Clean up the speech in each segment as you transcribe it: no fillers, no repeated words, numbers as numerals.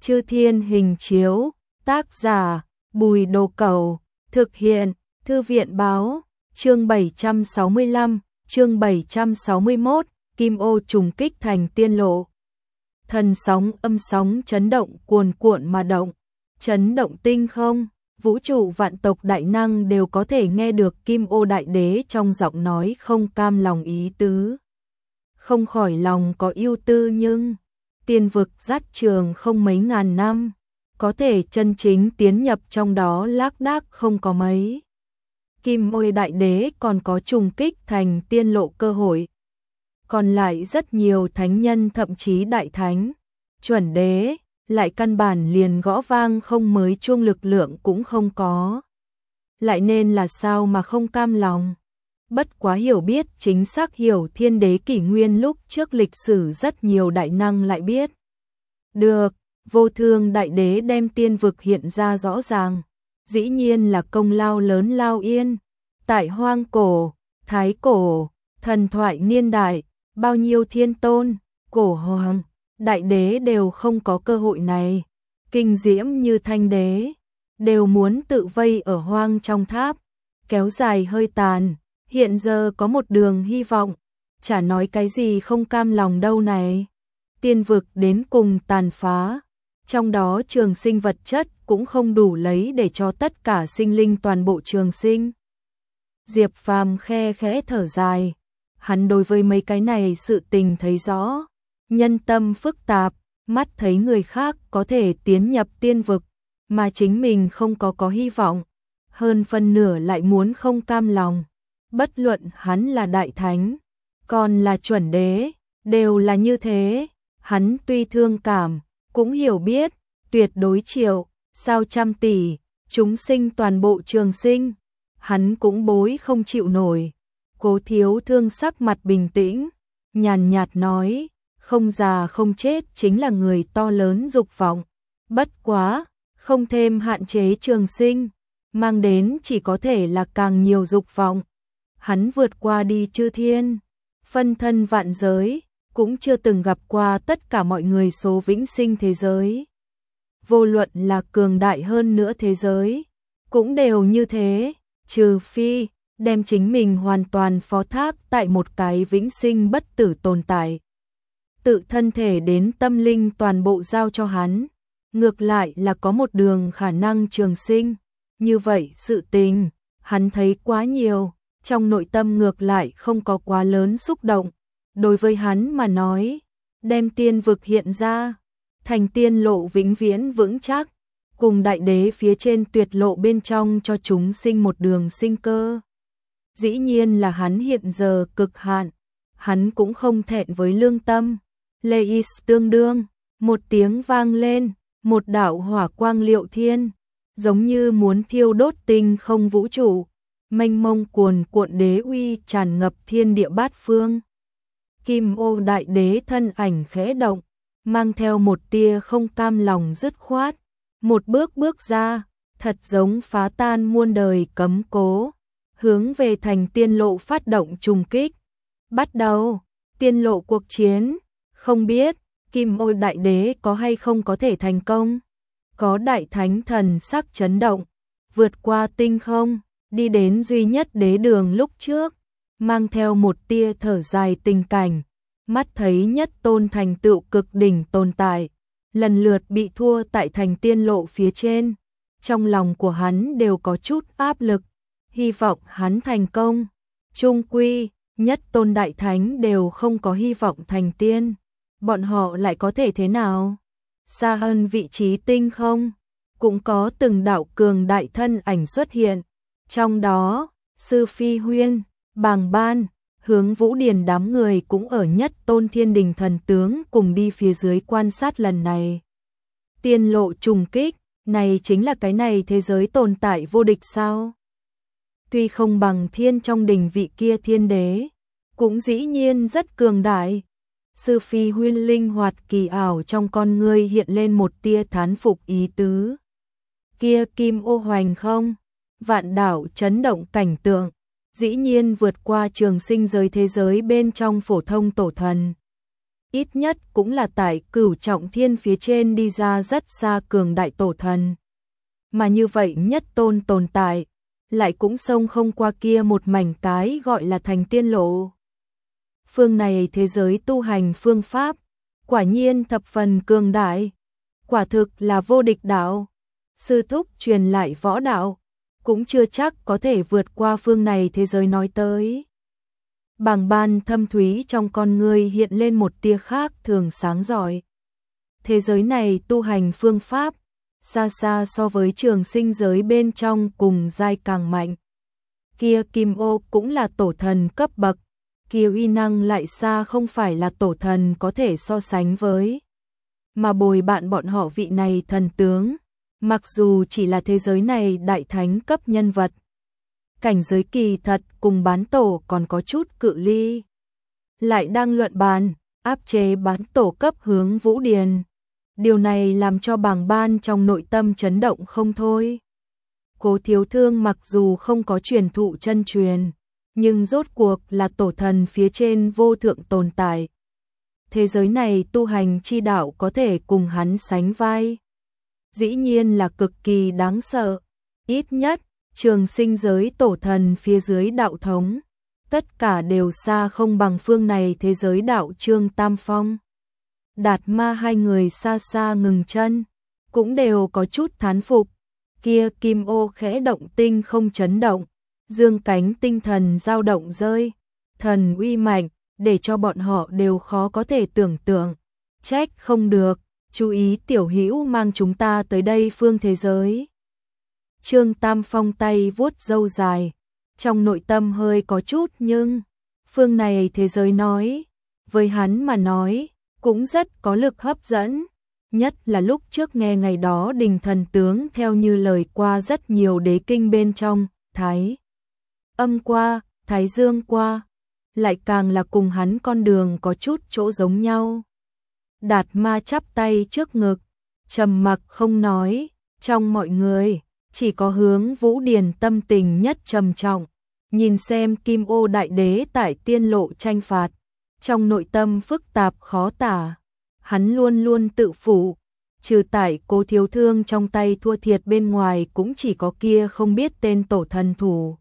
Chư Thiên hình chiếu, tác giả, Bùi Đồ Cẩu, thực hiện, Thư viện báo, chương 765, chương 761, Kim Ô trùng kích thành tiên lộ. Thần sóng âm sóng chấn động cuồn cuộn mà động, chấn động tinh không, vũ trụ vạn tộc đại năng đều có thể nghe được Kim Ô Đại Đế trong giọng nói không cam lòng ý tứ. Không khỏi lòng có ưu tư nhưng tiên vực dắt trường không mấy ngàn năm, có thể chân chính tiến nhập trong đó lác đác không có mấy. Kim Ô Đại Đế còn có trùng kích thành tiên lộ cơ hội. Còn lại rất nhiều thánh nhân thậm chí đại thánh, chuẩn đế, lại căn bản liền gõ vang không mới chuông lực lượng cũng không có. Lại nên là sao mà không cam lòng? Bất quá hiểu biết chính xác hiểu thiên đế kỷ nguyên lúc trước lịch sử rất nhiều đại năng lại biết. Được, vô thương đại đế đem tiên vực hiện ra rõ ràng, dĩ nhiên là công lao lớn lao yên. Tại hoang cổ, thái cổ, thần thoại niên đại, bao nhiêu thiên tôn, cổ hoàng, đại đế đều không có cơ hội này. Kinh diễm như thanh đế, đều muốn tự vây ở hoang trong tháp, kéo dài hơi tàn. Hiện giờ có một đường hy vọng, chả nói cái gì không cam lòng đâu này. Tiên vực đến cùng tàn phá, trong đó trường sinh vật chất cũng không đủ lấy để cho tất cả sinh linh toàn bộ trường sinh. Diệp Phàm khe khẽ thở dài, hắn đối với mấy cái này sự tình thấy rõ, nhân tâm phức tạp, mắt thấy người khác có thể tiến nhập tiên vực, mà chính mình không có hy vọng, hơn phân nửa lại muốn không cam lòng. Bất luận hắn là đại thánh, còn là chuẩn đế, đều là như thế. Hắn tuy thương cảm, cũng hiểu biết, tuyệt đối triệu, sao trăm tỷ, chúng sinh toàn bộ trường sinh. Hắn cũng bối không chịu nổi. Cố Thiếu Thương sắc mặt bình tĩnh, nhàn nhạt nói, không già không chết chính là người to lớn dục vọng. Bất quá, không thêm hạn chế trường sinh, mang đến chỉ có thể là càng nhiều dục vọng. Hắn vượt qua đi chư thiên, phân thân vạn giới, cũng chưa từng gặp qua tất cả mọi người số vĩnh sinh thế giới. Vô luận là cường đại hơn nữa thế giới, cũng đều như thế, trừ phi đem chính mình hoàn toàn phó thác tại một cái vĩnh sinh bất tử tồn tại. Tự thân thể đến tâm linh toàn bộ giao cho hắn, ngược lại là có một đường khả năng trường sinh. Như vậy sự tình, hắn thấy quá nhiều. Trong nội tâm ngược lại không có quá lớn xúc động. Đối với hắn mà nói, đem tiên vực hiện ra, thành tiên lộ vĩnh viễn vững chắc, cùng đại đế phía trên tuyệt lộ bên trong cho chúng sinh một đường sinh cơ. Dĩ nhiên là hắn hiện giờ cực hạn, hắn cũng không thẹn với lương tâm. Leis tương đương, một tiếng vang lên, một đạo hỏa quang liệu thiên, giống như muốn thiêu đốt tinh không vũ trụ. Mênh mông cuồn cuộn đế uy tràn ngập thiên địa bát phương. Kim Ô Đại Đế thân ảnh khẽ động, mang theo một tia không cam lòng dứt khoát, một bước bước ra, thật giống phá tan muôn đời cấm cố, hướng về thành tiên lộ phát động trùng kích. Bắt đầu, tiên lộ cuộc chiến, không biết Kim Ô Đại Đế có hay không có thể thành công. Có đại thánh thần sắc chấn động, vượt qua tinh không, đi đến duy nhất đế đường lúc trước, mang theo một tia thở dài tình cảnh, mắt thấy nhất tôn thành tựu cực đỉnh tồn tại, lần lượt bị thua tại thành tiên lộ phía trên. Trong lòng của hắn đều có chút áp lực, hy vọng hắn thành công. Chung quy, nhất tôn đại thánh đều không có hy vọng thành tiên, bọn họ lại có thể thế nào? Xa hơn vị trí tinh không, cũng có từng đạo cường đại thân ảnh xuất hiện. Trong đó, Sư Phi Huyên, Bàng Ban, Hướng Vũ Điền đám người cũng ở nhất tôn thiên đình thần tướng cùng đi phía dưới quan sát lần này. Tiên lộ trùng kích, này chính là cái này thế giới tồn tại vô địch sao? Tuy không bằng thiên trong đình vị kia thiên đế, cũng dĩ nhiên rất cường đại. Sư Phi Huyên linh hoạt kỳ ảo trong con ngươi hiện lên một tia thán phục ý tứ. Kia Kim Ô hoành không? Vạn đảo chấn động cảnh tượng, dĩ nhiên vượt qua trường sinh giới thế giới bên trong phổ thông tổ thần. ít nhất cũng là tại Cửu Trọng Thiên phía trên đi ra rất xa cường đại tổ thần. Mà như vậy nhất tôn tồn tại, lại cũng xông không qua kia một mảnh cái gọi là thành tiên lộ. Phương này thế giới tu hành phương pháp, quả nhiên thập phần cường đại, quả thực là vô địch đạo. Sư thúc truyền lại võ đạo, cũng chưa chắc có thể vượt qua phương này thế giới nói tới. Bàng Ban thâm thúy trong con người hiện lên một tia khác thường sáng rọi. Thế giới này tu hành phương pháp, xa xa so với trường sinh giới bên trong cùng giai càng mạnh. Kia Kim Ô cũng là tổ thần cấp bậc, kia uy năng lại xa không phải là tổ thần có thể so sánh với. Mà bồi bạn bọn họ vị này thần tướng, mặc dù chỉ là thế giới này đại thánh cấp nhân vật, cảnh giới kỳ thật cùng bán tổ còn có chút cự ly. Lại đang luận bàn, áp chế bán tổ cấp hướng Vũ Điền. Điều này làm cho Bàng Ban trong nội tâm chấn động không thôi. Cố Thiếu Thương mặc dù không có truyền thụ chân truyền, nhưng rốt cuộc là tổ thần phía trên vô thượng tồn tại. Thế giới này tu hành chi đạo có thể cùng hắn sánh vai. Dĩ nhiên là cực kỳ đáng sợ. Ít nhất, trường sinh giới tổ thần phía dưới đạo thống, tất cả đều xa không bằng phương này thế giới đạo Trương Tam Phong. Đạt Ma hai người xa xa ngừng chân, cũng đều có chút thán phục. Kia Kim Ô khẽ động tinh không chấn động, dương cánh tinh thần dao động rơi, thần uy mạnh, để cho bọn họ đều khó có thể tưởng tượng. Trách không được, chú ý tiểu hữu mang chúng ta tới đây phương thế giới. Trương Tam Phong tay vuốt râu dài, trong nội tâm hơi có chút nhưng, phương này thế giới nói, với hắn mà nói, cũng rất có lực hấp dẫn. Nhất là lúc trước nghe ngày đó Đình Thần Tướng theo như lời qua rất nhiều đế kinh bên trong, Thái Âm qua, Thái Dương qua, lại càng là cùng hắn con đường có chút chỗ giống nhau. Đạt Ma chắp tay trước ngực, trầm mặc không nói, trong mọi người, chỉ có hướng Vũ Điền tâm tình nhất trầm trọng, nhìn xem Kim Ô Đại Đế tại tiên lộ tranh phạt, trong nội tâm phức tạp khó tả. Hắn luôn luôn tự phụ, trừ tại Cố Thiếu Thương trong tay thua thiệt bên ngoài cũng chỉ có kia không biết tên tổ thần thủ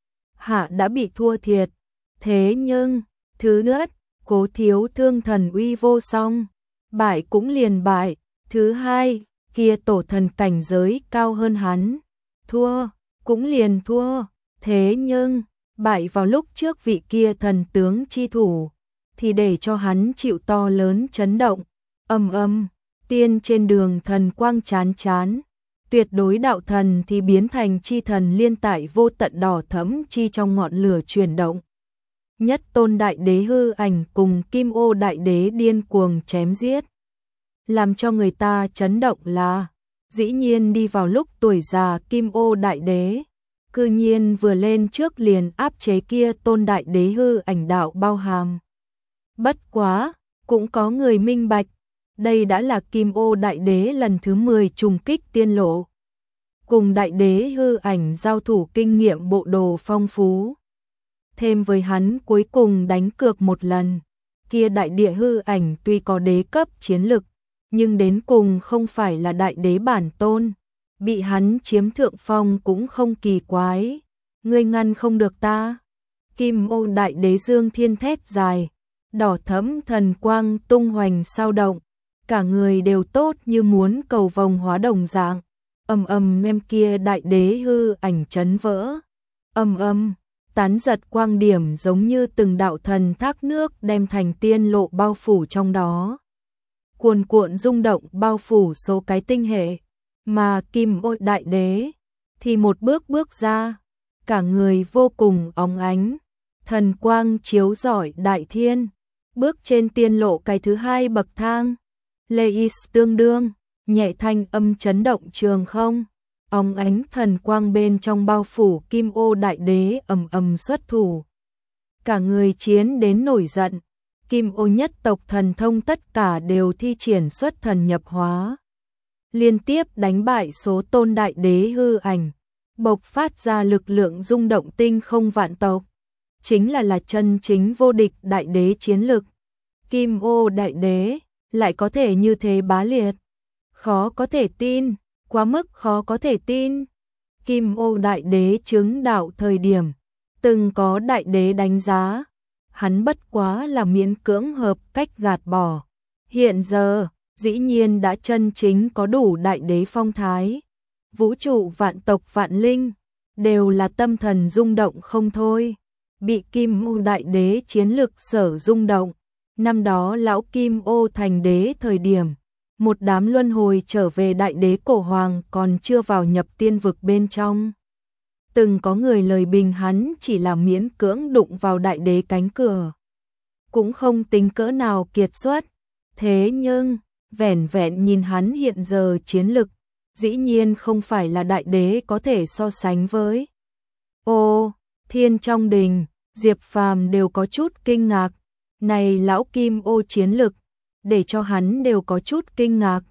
hạ đã bị thua thiệt. Thế nhưng, thứ nhất, Cố Thiếu Thương thần uy vô song, bại cũng liền bại. Thứ hai, kia tổ thần cảnh giới cao hơn hắn, thua, cũng liền thua. Thế nhưng, bại vào lúc trước vị kia thần tướng chi thủ, thì để cho hắn chịu to lớn chấn động. Tiên trên đường thần quang chán chán, tuyệt đối đạo thần thì biến thành chi thần liên tại vô tận đỏ thẫm chi trong ngọn lửa chuyển động. Nhất tôn đại đế hư ảnh cùng Kim Ô Đại Đế điên cuồng chém giết. Làm cho người ta chấn động là, dĩ nhiên đi vào lúc tuổi già Kim Ô Đại Đế, cư nhiên vừa lên trước liền áp chế kia tôn đại đế hư ảnh đạo bao hàm. Bất quá, cũng có người minh bạch, đây đã là Kim Ô Đại Đế lần thứ 10 trùng kích tiên lộ. Cùng đại đế hư ảnh giao thủ kinh nghiệm bộ đồ phong phú. Thêm với hắn cuối cùng đánh cược một lần, kia đại địa hư ảnh tuy có đế cấp chiến lực, nhưng đến cùng không phải là đại đế bản tôn. Bị hắn chiếm thượng phong cũng không kỳ quái. Ngươi ngăn không được ta. Kim Ô Đại Đế dương thiên thét dài, đỏ thẫm thần quang tung hoành sao động, cả người đều tốt như muốn cầu vồng hóa đồng dạng. Mem kia đại đế hư ảnh chấn vỡ. Tán giật quang điểm giống như từng đạo thần thác nước đem thành tiên lộ bao phủ trong đó. Cuồn cuộn rung động bao phủ số cái tinh hệ. Mà Kim Ô Đại Đế thì một bước bước ra, cả người vô cùng óng ánh, thần quang chiếu rọi đại thiên, bước trên tiên lộ cái thứ hai bậc thang. Leis tương đương, nhẹ thanh âm chấn động trường không, óng ánh thần quang bên trong bao phủ Kim Ô Đại Đế xuất thủ. Cả người chiến đến nổi giận, Kim Ô nhất tộc thần thông tất cả đều thi triển xuất thần nhập hóa. Liên tiếp đánh bại số tôn đại đế hư ảnh, bộc phát ra lực lượng rung động tinh không vạn tộc, chính là chân chính vô địch đại đế chiến lực. Kim Ô Đại Đế lại có thể như thế bá liệt. Khó có thể tin, quá mức khó có thể tin. Kim Ô Đại Đế chứng đạo thời điểm, từng có đại đế đánh giá, hắn bất quá là miễn cưỡng hợp cách gạt bỏ. Hiện giờ, dĩ nhiên đã chân chính có đủ đại đế phong thái. Vũ trụ vạn tộc vạn linh, đều là tâm thần rung động không thôi. Bị Kim Ô Đại Đế chiến lực sở rung động. Năm đó lão Kim Ô thành đế thời điểm, một đám luân hồi trở về đại đế cổ hoàng còn chưa vào nhập tiên vực bên trong. Từng có người lời bình hắn chỉ là miễn cưỡng đụng vào đại đế cánh cửa, cũng không tính cỡ nào kiệt xuất. Thế nhưng, vẻn vẹn nhìn hắn hiện giờ chiến lực, dĩ nhiên không phải là đại đế có thể so sánh với. Ô, Thiên trong đình, Diệp Phàm đều có chút kinh ngạc. Này lão Kim Ô chiến lực, để cho hắn đều có chút kinh ngạc.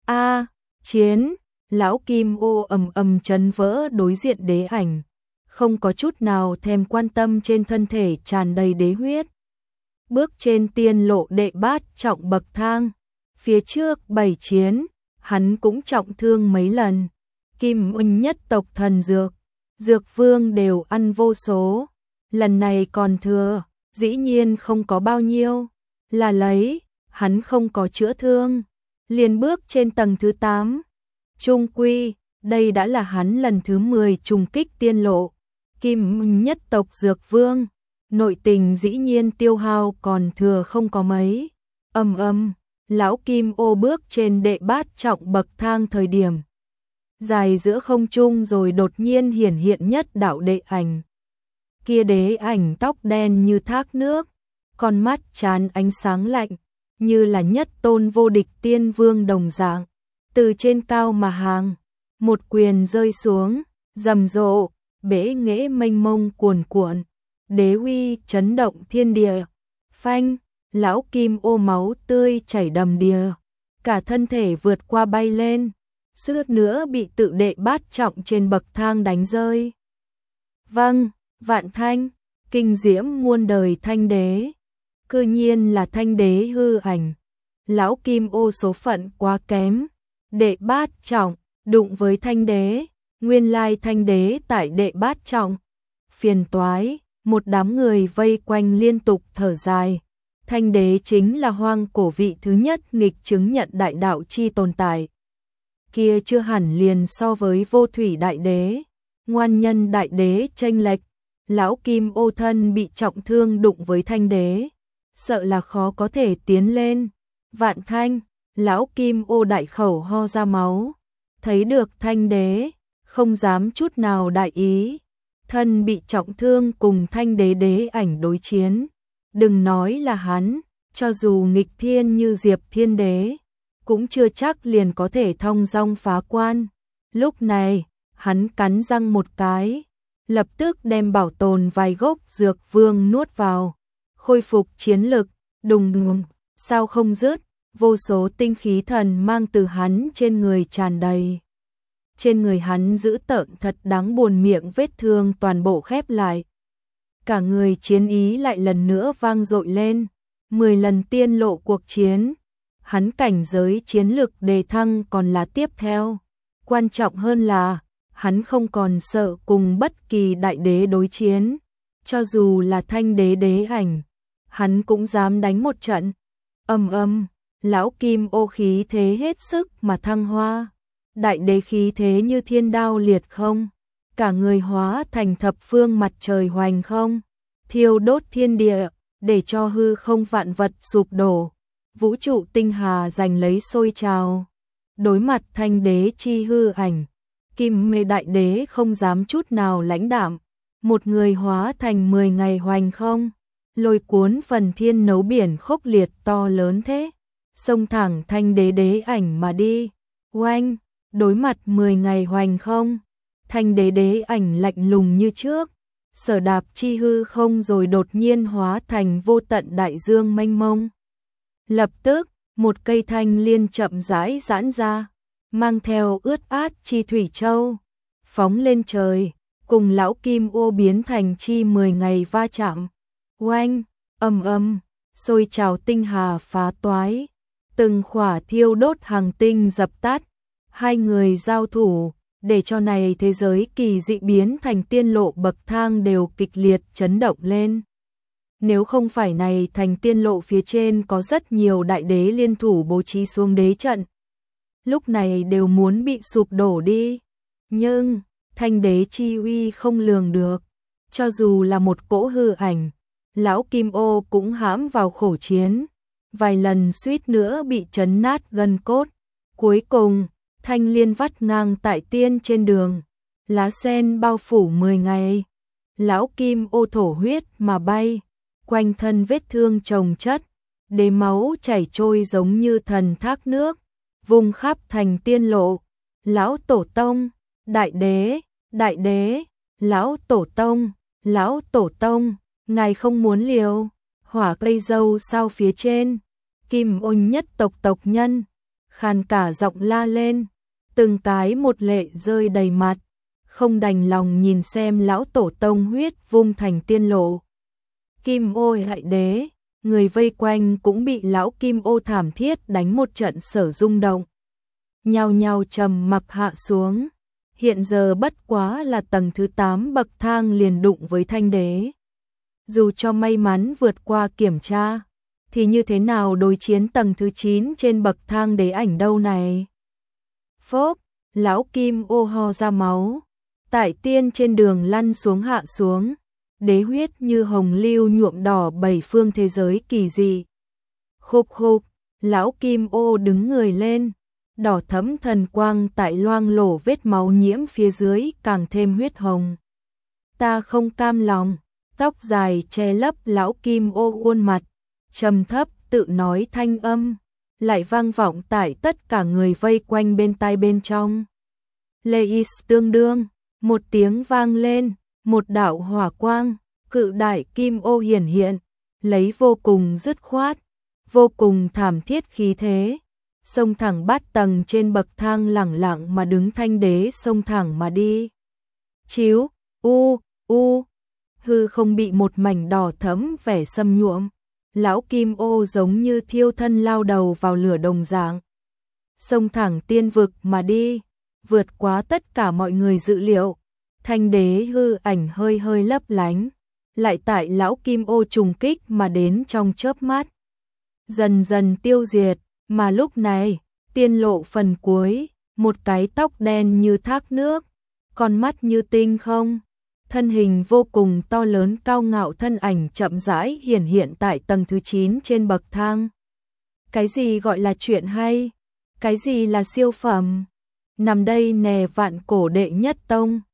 Chiến, lão Kim Ô ầm chấn vỡ đối diện đế ảnh, không có chút nào thèm quan tâm trên thân thể tràn đầy đế huyết. Bước trên tiên lộ đệ bát trọng bậc thang, phía trước 7 chiến, hắn cũng trọng thương mấy lần. Kim Oanh nhất tộc thần dược, dược vương đều ăn vô số, lần này còn thừa, dĩ nhiên không có bao nhiêu, là lấy, hắn không có chữa thương, liền bước trên tầng thứ 8. Trung quy, đây đã là hắn lần thứ 10 trùng kích tiên lộ. Kim Oanh nhất tộc dược vương, nội tình dĩ nhiên tiêu hao còn thừa không có mấy. Lão Kim Ô bước trên đệ bát trọng bậc thang thời điểm, dài giữa không trung rồi đột nhiên hiển hiện nhất đạo đệ ảnh. Kia đế ảnh tóc đen như thác nước, con mắt tràn ánh sáng lạnh, như là nhất tôn vô địch tiên vương đồng dạng, từ trên cao mà hàng, một quyền rơi xuống, rầm rộ, bể nghễ mênh mông cuồn cuộn, đế uy chấn động thiên địa. Phanh, lão Kim Ô máu tươi chảy đầm đìa, cả thân thể vượt qua bay lên, suýt nữa bị tự đệ bát trọng trên bậc thang đánh rơi. Vâng, Vạn Thanh, kinh diễm muôn đời Thanh đế, cư nhiên là Thanh đế hư ảnh. Lão Kim Ô số phận quá kém, đệ bát trọng đụng với Thanh đế, nguyên lai Thanh đế tại đệ bát trọng. Phiền toái, một đám người vây quanh liên tục thở dài. Thanh đế chính là hoang cổ vị thứ nhất nghịch chứng nhận đại đạo chi tồn tại. Kia chưa hẳn liền so với vô thủy đại đế, ngoan nhân đại đế chênh lệch. Lão Kim Ô thân bị trọng thương đụng với Thanh đế, sợ là khó có thể tiến lên. Vạn Thanh, lão Kim Ô đại khẩu ho ra máu, thấy được Thanh đế, không dám chút nào đại ý. Thân bị trọng thương cùng Thanh đế đế ảnh đối chiến. Đừng nói là hắn, cho dù nghịch thiên như Diệp Thiên đế, cũng chưa chắc liền có thể thong dong phá quan. Lúc này, hắn cắn răng một cái, lập tức đem bảo tồn vài gốc dược vương nuốt vào, khôi phục chiến lực. Đùng đùng, sao không dứt, vô số tinh khí thần mang từ hắn trên người tràn đầy. Trên người hắn dữ tợn thật đáng buồn, miệng vết thương toàn bộ khép lại. Cả người chiến ý lại lần nữa vang dội lên. 10 lần tiên lộ cuộc chiến, hắn cảnh giới chiến lực đề thăng còn là tiếp theo. Quan trọng hơn là, hắn không còn sợ cùng bất kỳ đại đế đối chiến. Cho dù là Thanh đế đế ảnh, hắn cũng dám đánh một trận. Lão Kim Ô khí thế hết sức mà thăng hoa. Đại đế khí thế như thiên đao liệt không, cả người hóa thành thập phương mặt trời hoành không, thiêu đốt thiên địa, để cho hư không vạn vật sụp đổ, vũ trụ tinh hà giành lấy sôi trào. Đối mặt Thanh đế chi hư ảnh, Kim Mê đại đế không dám chút nào lãnh đạm, một người hóa thành 10 ngày hoành không, lôi cuốn phần thiên nấu biển khốc liệt to lớn thế, xông thẳng Thanh đế đế ảnh mà đi. Oanh, đối mặt 10 ngày hoành không, Thanh đế đế ảnh lạnh lùng như trước, sở đạp chi hư không rồi đột nhiên hóa thành vô tận đại dương mênh mông. Lập tức, một cây thanh liên chậm rãi giãn ra, mang theo ướt át chi thủy châu, phóng lên trời, cùng lão Kim Ô biến thành chi 10 ngày va chạm. Oanh, sôi trào tinh hà phá toái, từng khỏa thiêu đốt hàng tinh dập tắt, hai người giao thủ, để cho này thế giới kỳ dị biến thành tiên lộ bậc thang đều kịch liệt chấn động lên. Nếu không phải này thành tiên lộ phía trên có rất nhiều đại đế liên thủ bố trí xuống đế trận, lúc này đều muốn bị sụp đổ đi. Nhưng, thanh đế chi uy không lường được, cho dù là một cỗ hư ảnh, lão Kim Ô cũng hãm vào khổ chiến, vài lần suýt nữa bị chấn nát gân cốt. Cuối cùng, thanh liên vắt ngang tại tiên trên đường, lá sen bao phủ 10 ngày, lão Kim Ô thổ huyết mà bay, quanh thân vết thương chồng chất, đế máu chảy trôi giống như thần thác nước, vùng khắp thành tiên lộ. Lão tổ tông, đại đế, lão tổ tông, ngài không muốn liều, hỏa cây dâu sao phía trên, Kim Ô nhất tộc nhân, khàn cả giọng la lên, từng cái một lệ rơi đầy mặt, không đành lòng nhìn xem lão tổ tông huyết vung thành tiên lộ. Kim Ô hại đế, người vây quanh cũng bị lão Kim Ô thảm thiết đánh một trận sở rung động, nhao nhao trầm mặc hạ xuống. Hiện giờ bất quá là tầng thứ 8 bậc thang liền đụng với thanh đế. Dù cho may mắn vượt qua kiểm tra, thì như thế nào đối chiến tầng thứ 9 trên bậc thang đế ảnh đâu này. Phốp, lão Kim Ô ho ra máu, tại tiên trên đường lăn xuống hạ xuống, đế huyết như hồng lưu nhuộm đỏ bảy phương thế giới kỳ dị. Khục khục, lão Kim Ô đứng người lên, đỏ thẫm thần quang tại loang lổ vết máu nhiễm phía dưới càng thêm huyết hồng. Ta không cam lòng, tóc dài che lấp lão Kim Ô khuôn mặt, trầm thấp tự nói thanh âm, lại vang vọng tại tất cả người vây quanh bên tai bên trong. Leis tương đương, một tiếng vang lên, một đạo hỏa quang, cự đại Kim Ô hiển hiện, lấy vô cùng dứt khoát, vô cùng thảm thiết khí thế, xông thẳng bát tầng trên bậc thang lẳng lặng mà đứng thanh đế xông thẳng mà đi. Chiếu, hư không bị một mảnh đỏ thẫm vẻ xâm nhuộm, lão Kim Ô giống như thiêu thân lao đầu vào lửa đồng dạng, xông thẳng tiên vực mà đi, vượt quá tất cả mọi người dự liệu. Thanh đế hư ảnh hơi hơi lấp lánh, lại tại lão Kim Ô trùng kích mà đến trong chớp mắt, dần dần tiêu diệt. Mà lúc này, tiên lộ phần cuối, một cái tóc đen như thác nước, con mắt như tinh không, thân hình vô cùng to lớn cao ngạo thân ảnh chậm rãi hiển hiện tại tầng thứ 9 trên bậc thang. Cái gì gọi là chuyện hay? Cái gì là siêu phẩm? Nằm đây nè vạn cổ đệ nhất tông.